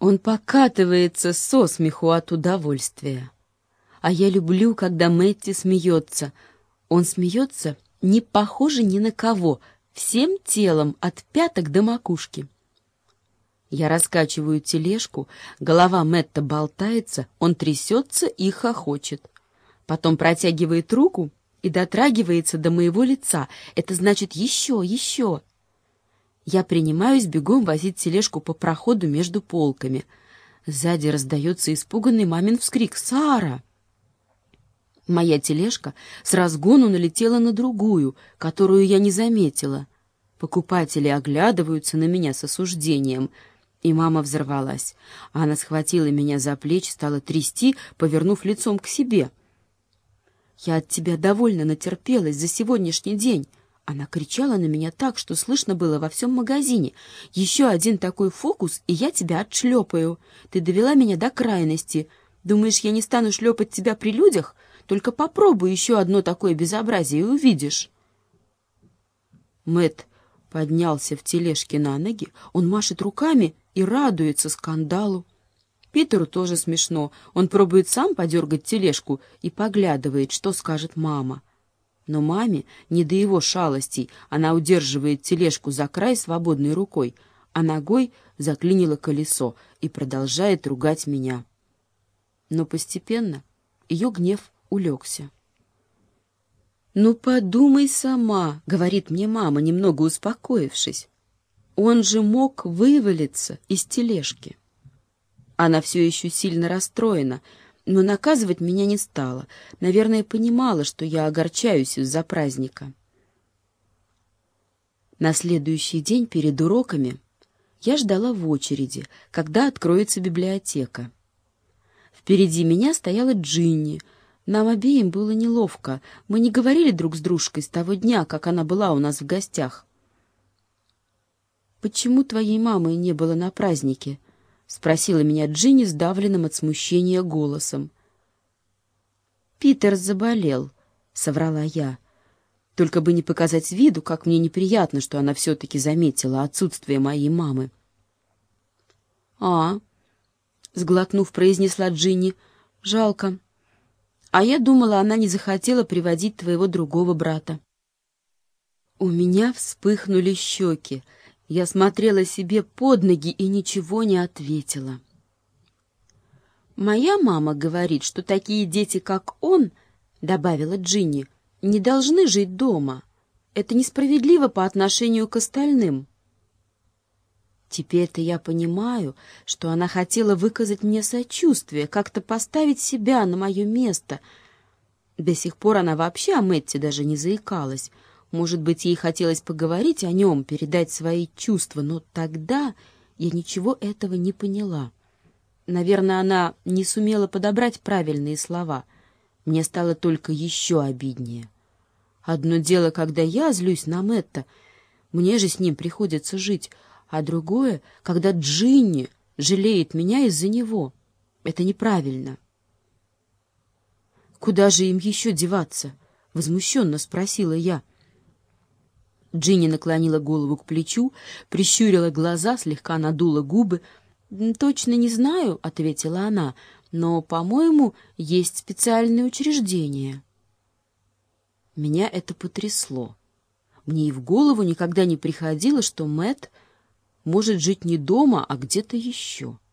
Он покатывается со смеху от удовольствия. А я люблю, когда Мэтти смеется. Он смеется, не похоже ни на кого, всем телом от пяток до макушки. Я раскачиваю тележку, голова Мэтта болтается, он трясется и хохочет. Потом протягивает руку и дотрагивается до моего лица. Это значит «еще, еще». Я принимаюсь бегом возить тележку по проходу между полками. Сзади раздается испуганный мамин вскрик «Сара!». Моя тележка с разгону налетела на другую, которую я не заметила. Покупатели оглядываются на меня с осуждением, и мама взорвалась. Она схватила меня за плечи, стала трясти, повернув лицом к себе. «Я от тебя довольно натерпелась за сегодняшний день». Она кричала на меня так, что слышно было во всем магазине. «Еще один такой фокус, и я тебя отшлепаю. Ты довела меня до крайности. Думаешь, я не стану шлепать тебя при людях? Только попробуй еще одно такое безобразие и увидишь». Мэтт поднялся в тележке на ноги, он машет руками и радуется скандалу. Питеру тоже смешно. Он пробует сам подергать тележку и поглядывает, что скажет мама. Но маме не до его шалостей. Она удерживает тележку за край свободной рукой, а ногой заклинило колесо и продолжает ругать меня. Но постепенно ее гнев улегся. «Ну, подумай сама», — говорит мне мама, немного успокоившись. «Он же мог вывалиться из тележки». Она все еще сильно расстроена, но наказывать меня не стала. Наверное, понимала, что я огорчаюсь из-за праздника. На следующий день перед уроками я ждала в очереди, когда откроется библиотека. Впереди меня стояла Джинни. Нам обеим было неловко. Мы не говорили друг с дружкой с того дня, как она была у нас в гостях. «Почему твоей мамы не было на празднике?» — спросила меня Джинни сдавленным от смущения голосом. «Питер заболел», — соврала я. Только бы не показать виду, как мне неприятно, что она все-таки заметила отсутствие моей мамы. «А, — сглотнув, произнесла Джинни, — жалко. А я думала, она не захотела приводить твоего другого брата». У меня вспыхнули щеки. Я смотрела себе под ноги и ничего не ответила. «Моя мама говорит, что такие дети, как он, — добавила Джинни, — не должны жить дома. Это несправедливо по отношению к остальным». Теперь-то я понимаю, что она хотела выказать мне сочувствие, как-то поставить себя на мое место. До сих пор она вообще о Мэтте даже не заикалась. Может быть, ей хотелось поговорить о нем, передать свои чувства, но тогда я ничего этого не поняла. Наверное, она не сумела подобрать правильные слова. Мне стало только еще обиднее. Одно дело, когда я злюсь на Мэтта, мне же с ним приходится жить, а другое, когда Джинни жалеет меня из-за него. Это неправильно. «Куда же им еще деваться?» — возмущенно спросила я. Джинни наклонила голову к плечу, прищурила глаза, слегка надула губы. «Точно не знаю», — ответила она, — «но, по-моему, есть специальные учреждения». Меня это потрясло. Мне и в голову никогда не приходило, что Мэтт может жить не дома, а где-то еще.